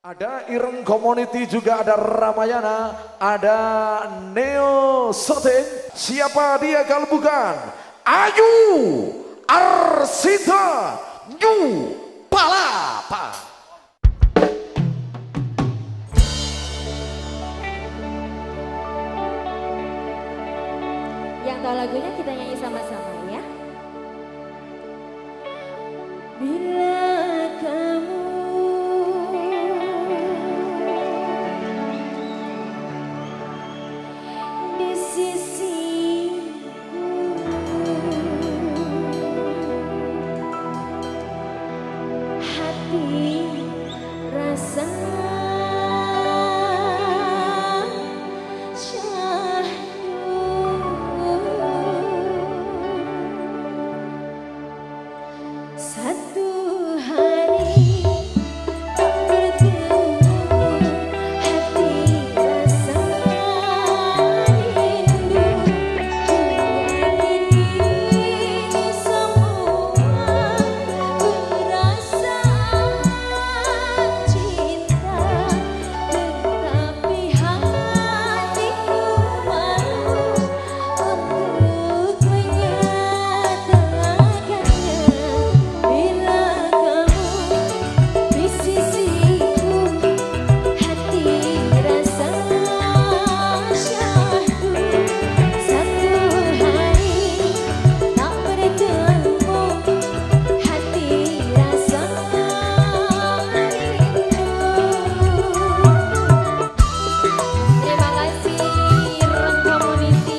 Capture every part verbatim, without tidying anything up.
Ada Ireng Community, juga ada Ramayana, ada Neo Soten. Siapa dia kalau bukan Ayu Arsita New Palapa. Yang tahu lagunya kita nyanyi sama-sama ya. Bila kamu di sisiku, hati rasa satu hari tak bertemu, hati rasa rindu. Yakini semua perasaan cinta, tetapi hatiku malu untuk menyatakannya. Bila kamu di sisiku, hati rasa syahdu. Satu hari tak bertemu, hati rasa rindu. Terima kasih Ireng Community.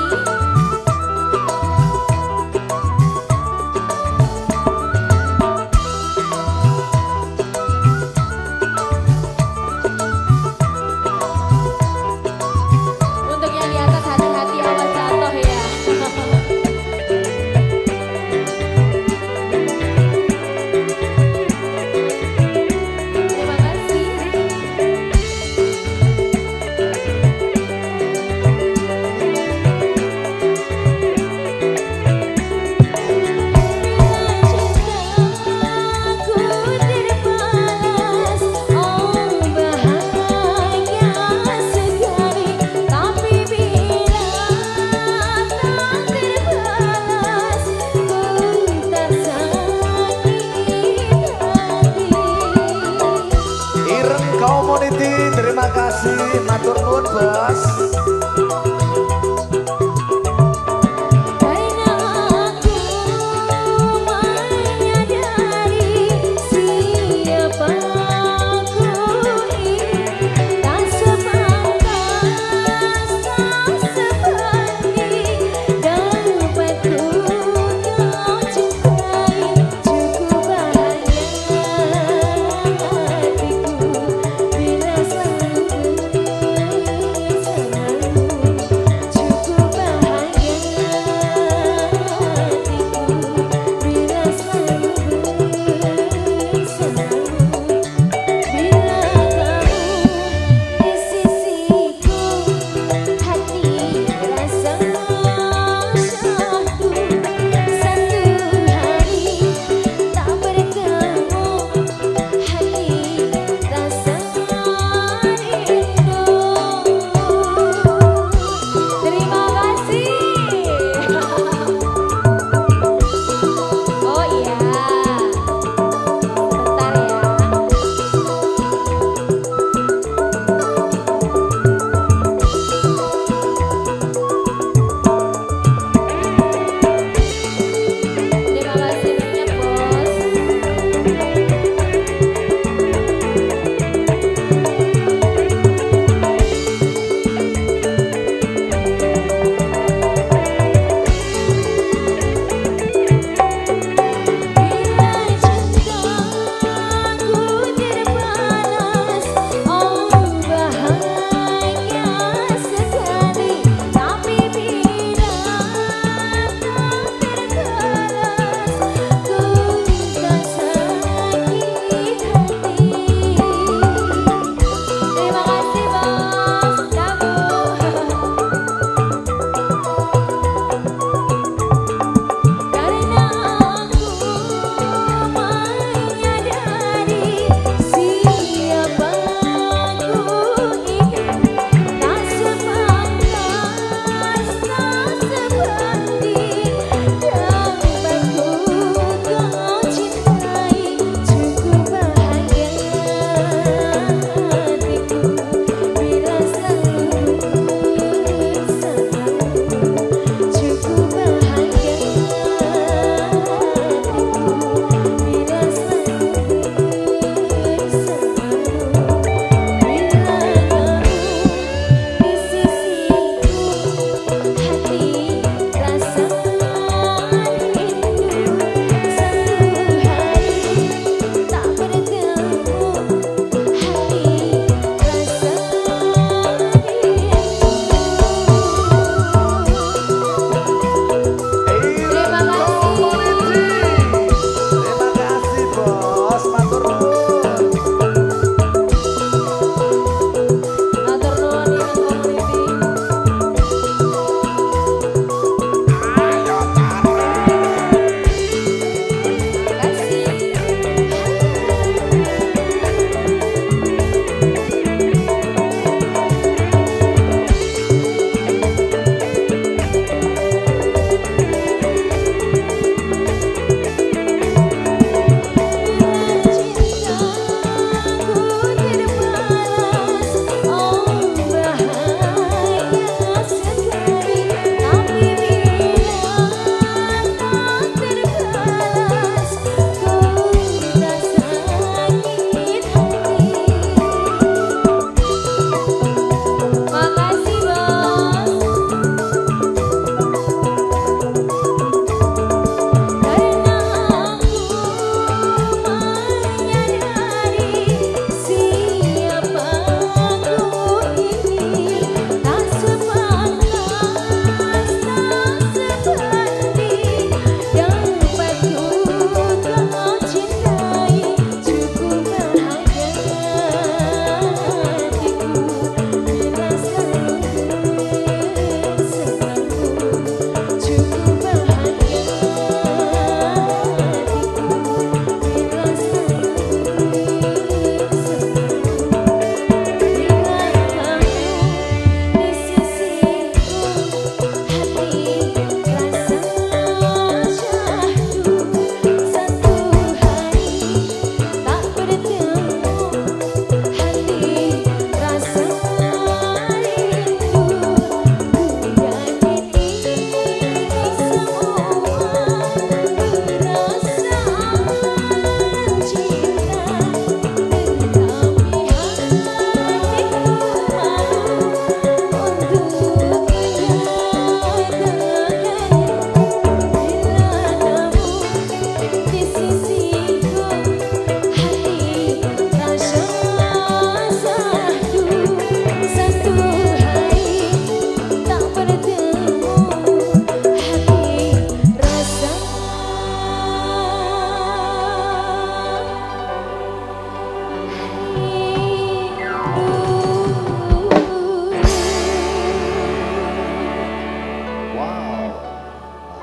Untuk yang di atas hati-hati, awas jatuh ya. Terima kasih. Cintaku terbalas, oh bahagia sekali. Tapi bila tak terbalas, ku tak sakit hati. Ireng Community, terima kasih, matur nuwun bos. Karena aku menyadari siapa aku ini, tak sepantas, tak sepatutnya dapat ku kau cintai. Cukup bahagia hatiku bila selalu bersamamu.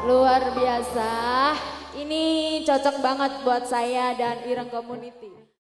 Luar biasa. Ini cocok banget buat saya dan Ireng Community.